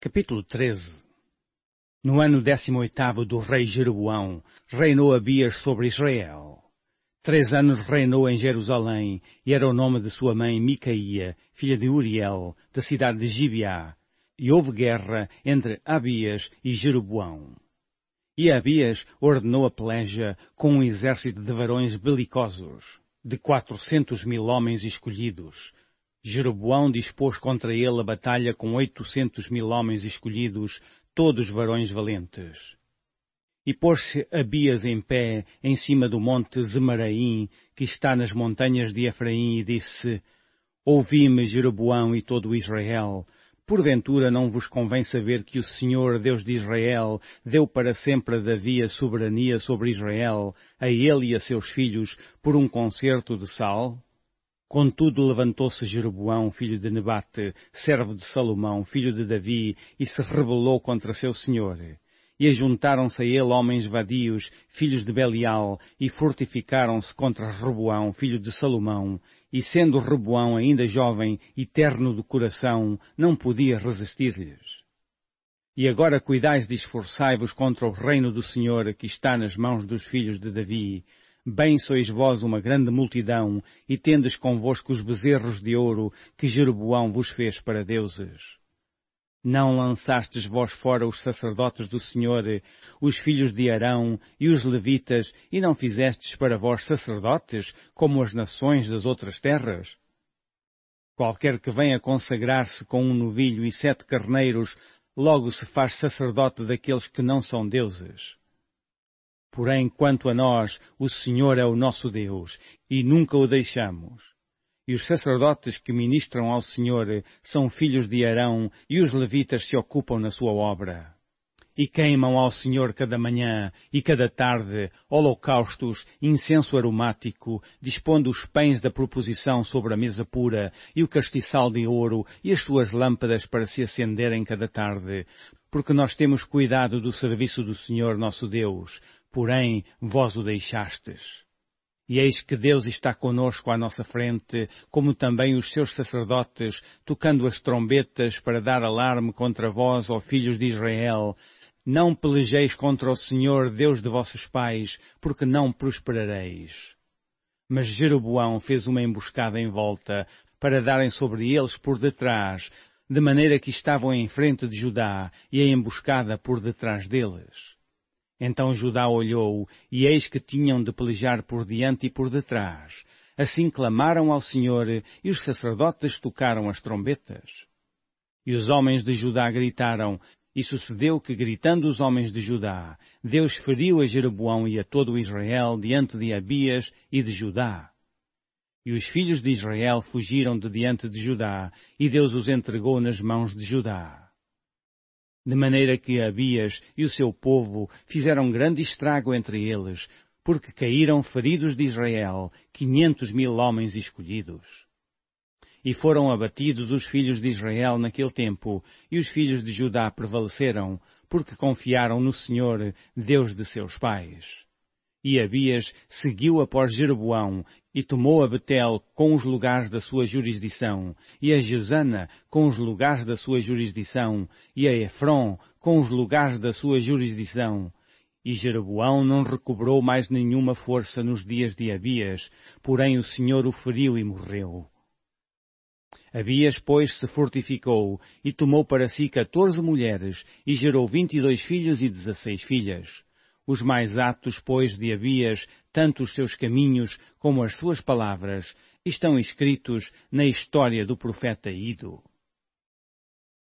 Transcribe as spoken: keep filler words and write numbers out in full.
Capítulo treze. No ano décimo oitavo do rei Jeroboão, reinou Abias sobre Israel. Três anos reinou em Jerusalém, e era o nome de sua mãe Micaía, filha de Uriel, da cidade de Gibeá. E houve guerra entre Abias e Jeroboão. E Abias ordenou a peleja com um exército de varões belicosos, de quatrocentos mil homens escolhidos. Jeroboão dispôs contra ele a batalha com oitocentos mil homens escolhidos, todos varões valentes. E pôs-se Abias em pé, em cima do monte Zemaraim, que está nas montanhas de Efraim, e disse: Ouvi-me, Jeroboão e todo Israel. Porventura não vos convém saber que o Senhor, Deus de Israel, deu para sempre a Davi a soberania sobre Israel, a ele e a seus filhos, por um concerto de sal? Contudo levantou-se Jeroboão, filho de Nebate, servo de Salomão, filho de Davi, e se rebelou contra seu senhor. E ajuntaram-se a ele homens vadios, filhos de Belial, e fortificaram-se contra Roboão, filho de Salomão, e sendo Roboão ainda jovem e terno de coração, não podia resistir-lhes. E agora cuidais de esforçai-vos contra o reino do Senhor, que está nas mãos dos filhos de Davi. Bem sois vós uma grande multidão, e tendes convosco os bezerros de ouro que Jeroboão vos fez para deuses. Não lançastes vós fora os sacerdotes do Senhor, os filhos de Arão e os levitas, e não fizestes para vós sacerdotes, como as nações das outras terras? Qualquer que venha consagrar-se com um novilho e sete carneiros, logo se faz sacerdote daqueles que não são deuses. Porém, quanto a nós, o Senhor é o nosso Deus, e nunca o deixamos. E os sacerdotes que ministram ao Senhor são filhos de Arão, e os levitas se ocupam na sua obra. E queimam ao Senhor cada manhã e cada tarde holocaustos, incenso aromático, dispondo os pães da proposição sobre a mesa pura, e o castiçal de ouro, e as suas lâmpadas para se acenderem cada tarde, porque nós temos cuidado do serviço do Senhor nosso Deus, porém vós o deixastes. E eis que Deus está conosco à nossa frente, como também os seus sacerdotes, tocando as trombetas para dar alarme contra vós, ó filhos de Israel. Não pelejeis contra o Senhor, Deus de vossos pais, porque não prosperareis. Mas Jeroboão fez uma emboscada em volta, para darem sobre eles por detrás, de maneira que estavam em frente de Judá, e a emboscada por detrás deles. Então Judá olhou, e eis que tinham de pelejar por diante e por detrás. Assim clamaram ao Senhor, e os sacerdotes tocaram as trombetas. E os homens de Judá gritaram, e sucedeu que, gritando os homens de Judá, Deus feriu a Jeroboão e a todo Israel diante de Abias e de Judá. E os filhos de Israel fugiram de diante de Judá, e Deus os entregou nas mãos de Judá. De maneira que Abias e o seu povo fizeram grande estrago entre eles, porque caíram feridos de Israel quinhentos mil homens escolhidos. E foram abatidos os filhos de Israel naquele tempo, e os filhos de Judá prevaleceram, porque confiaram no Senhor, Deus de seus pais. E Abias seguiu após Jeroboão, e tomou a Betel com os lugares da sua jurisdição, e a Jesana com os lugares da sua jurisdição, e a Efron com os lugares da sua jurisdição. E Jeroboão não recobrou mais nenhuma força nos dias de Abias, porém o Senhor o feriu e morreu. Abias, pois, se fortificou, e tomou para si quatorze mulheres, e gerou vinte e dois filhos e dezesseis filhas. Os mais atos, pois, de Abias, tanto os seus caminhos como as suas palavras, estão escritos na história do profeta Ido.